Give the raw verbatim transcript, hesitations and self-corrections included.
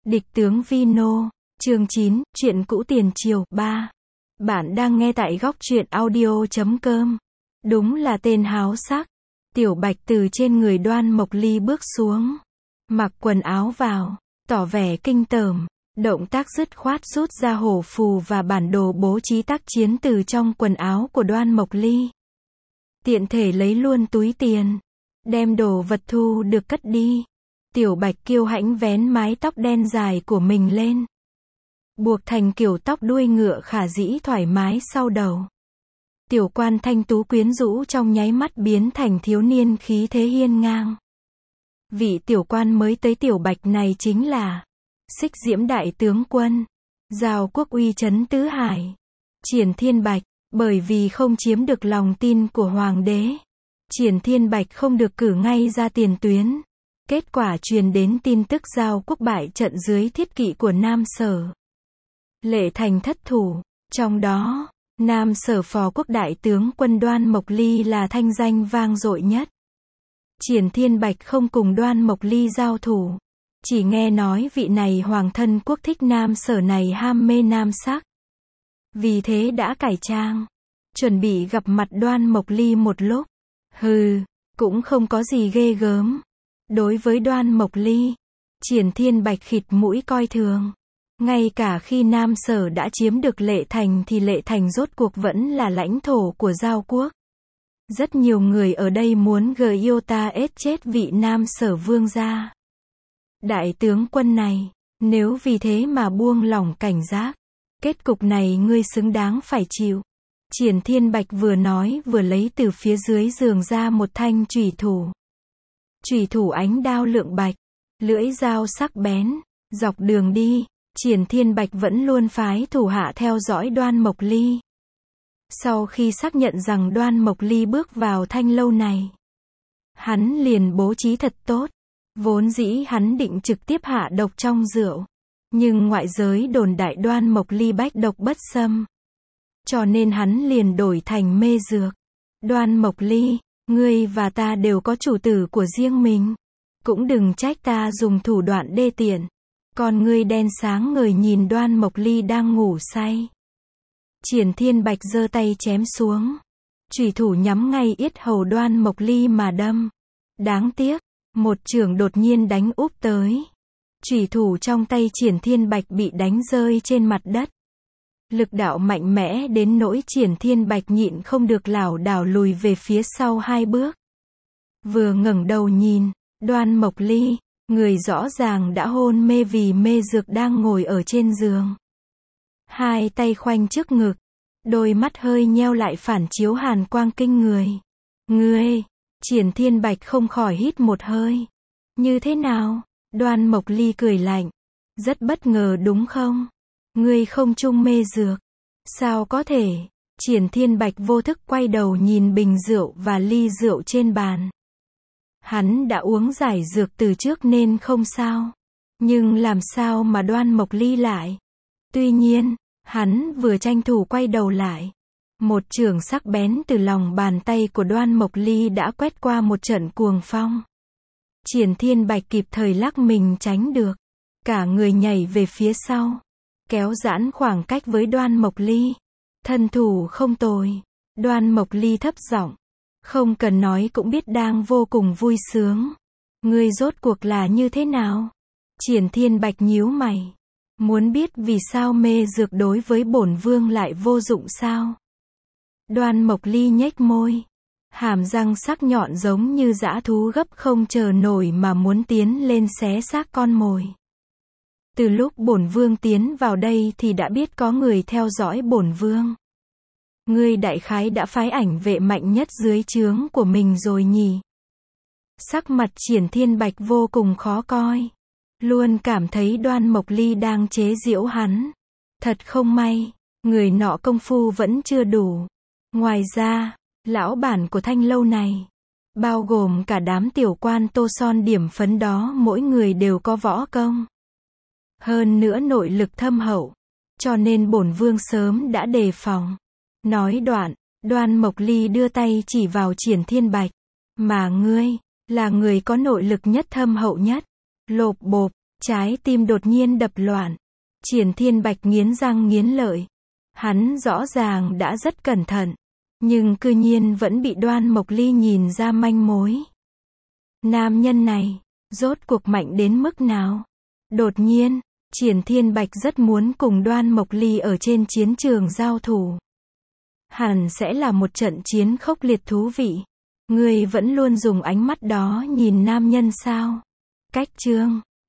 Địch tướng Vino, chương chín, chuyện cũ tiền triều, ba. Bạn đang nghe tại góc truyện audio chấm com. Đúng là tên háo sắc. Tiểu Bạch từ trên người Đoan Mộc Ly bước xuống. Mặc quần áo vào, tỏ vẻ kinh tởm. Động tác dứt khoát rút ra hổ phù và bản đồ bố trí tác chiến từ trong quần áo của Đoan Mộc Ly. Tiện thể lấy luôn túi tiền. Đem đồ vật thu được cất đi. Tiểu Bạch kiêu hãnh vén mái tóc đen dài của mình lên. Buộc thành kiểu tóc đuôi ngựa khả dĩ thoải mái sau đầu. Tiểu quan thanh tú quyến rũ trong nháy mắt biến thành thiếu niên khí thế hiên ngang. Vị tiểu quan mới tới Tiểu Bạch này chính là Xích Diễm đại tướng quân, Giao quốc uy trấn tứ hải, Triển Thiên Bạch. Bởi vì không chiếm được lòng tin của hoàng đế, Triển Thiên Bạch không được cử ngay ra tiền tuyến. Kết quả truyền đến tin tức Giao quốc bại trận dưới thiết kỵ của Nam Sở. Lệ Thành thất thủ, trong đó, Nam Sở phò quốc đại tướng quân Đoan Mộc Ly là thanh danh vang dội nhất. Triển Thiên Bạch không cùng Đoan Mộc Ly giao thủ, chỉ nghe nói vị này hoàng thân quốc thích Nam Sở này ham mê nam sắc. Vì thế đã cải trang, chuẩn bị gặp mặt Đoan Mộc Ly một lúc. Hừ, cũng không có gì ghê gớm. Đối với Đoan Mộc Ly, Triển Thiên Bạch khịt mũi coi thường. Ngay cả khi Nam Sở đã chiếm được Lệ Thành thì Lệ Thành rốt cuộc vẫn là lãnh thổ của Giao quốc. Rất nhiều người ở đây muốn Giota ết chết vị Nam Sở vương gia. Đại tướng quân này, nếu vì thế mà buông lỏng cảnh giác, kết cục này ngươi xứng đáng phải chịu. Triển Thiên Bạch vừa nói vừa lấy từ phía dưới giường ra một thanh chủy thủ. Chủy thủ ánh đao lượng bạch, lưỡi dao sắc bén. Dọc đường đi, Triển Thiên Bạch vẫn luôn phái thủ hạ theo dõi Đoan Mộc Ly. Sau khi xác nhận rằng Đoan Mộc Ly bước vào thanh lâu này, hắn liền bố trí thật tốt. Vốn dĩ hắn định trực tiếp hạ độc trong rượu, nhưng ngoại giới đồn đại Đoan Mộc Ly bách độc bất xâm, cho nên hắn liền đổi thành mê dược. Đoan Mộc Ly, ngươi và ta đều có chủ tử của riêng mình, cũng đừng trách ta dùng thủ đoạn đê tiện. Con ngươi đen sáng ngời nhìn Đoan Mộc Ly đang ngủ say. Triển Thiên Bạch giơ tay chém xuống, chủy thủ nhắm ngay yết hầu Đoan Mộc Ly mà đâm. Đáng tiếc, một chưởng đột nhiên đánh úp tới. Chủy thủ trong tay Triển Thiên Bạch bị đánh rơi trên mặt đất. Lực đạo mạnh mẽ đến nỗi Triển Thiên Bạch nhịn không được lảo đảo lùi về phía sau hai bước. Vừa ngẩng đầu nhìn, Đoan Mộc Ly, người rõ ràng đã hôn mê vì mê dược đang ngồi ở trên giường. Hai tay khoanh trước ngực, đôi mắt hơi nheo lại phản chiếu hàn quang kinh người. Ngươi, Triển Thiên Bạch không khỏi hít một hơi. Như thế nào? Đoan Mộc Ly cười lạnh. Rất bất ngờ đúng không? Ngươi không chung mê dược. Sao có thể? Triển Thiên Bạch vô thức quay đầu nhìn bình rượu và ly rượu trên bàn. Hắn đã uống giải dược từ trước nên không sao. Nhưng làm sao mà Đoan Mộc Ly lại? Tuy nhiên, hắn vừa tranh thủ quay đầu lại. Một chưởng sắc bén từ lòng bàn tay của Đoan Mộc Ly đã quét qua một trận cuồng phong. Triển Thiên Bạch kịp thời lắc mình tránh được. Cả người nhảy về phía sau, kéo giãn khoảng cách với Đoan Mộc Ly. Thân thủ không tồi. Đoan Mộc Ly thấp giọng, không cần nói cũng biết đang vô cùng vui sướng. Ngươi rốt cuộc là như thế nào? Triển Thiên Bạch nhíu mày. Muốn biết vì sao mê dược đối với bổn vương lại vô dụng sao? Đoan Mộc Ly nhếch môi. Hàm răng sắc nhọn giống như dã thú gấp không chờ nổi mà muốn tiến lên xé xác con mồi. Từ lúc bổn vương tiến vào đây thì đã biết có người theo dõi bổn vương. Ngươi đại khái đã phái ảnh vệ mạnh nhất dưới trướng của mình rồi nhỉ? Sắc mặt Triển Thiên Bạch vô cùng khó coi. Luôn cảm thấy Đoan Mộc Ly đang chế giễu hắn. Thật không may, người nọ công phu vẫn chưa đủ. Ngoài ra, lão bản của thanh lâu này, bao gồm cả đám tiểu quan tô son điểm phấn đó, mỗi người đều có võ công. Hơn nữa nội lực thâm hậu, cho nên bổn vương sớm đã đề phòng. Nói đoạn, Đoan Mộc Ly đưa tay chỉ vào Triển Thiên Bạch. Mà ngươi, là người có nội lực nhất thâm hậu nhất. Lộp bộp, Trái tim đột nhiên đập loạn. Triển Thiên Bạch nghiến răng nghiến lợi. Hắn rõ ràng đã rất cẩn thận, nhưng cư nhiên vẫn bị Đoan Mộc Ly nhìn ra manh mối. Nam nhân này, rốt cuộc mạnh đến mức nào? Đột nhiên, Triển Thiên Bạch rất muốn cùng Đoan Mộc Ly ở trên chiến trường giao thủ. Hẳn sẽ là một trận chiến khốc liệt thú vị. Ngươi vẫn luôn dùng ánh mắt đó nhìn nam nhân sao? Cách chương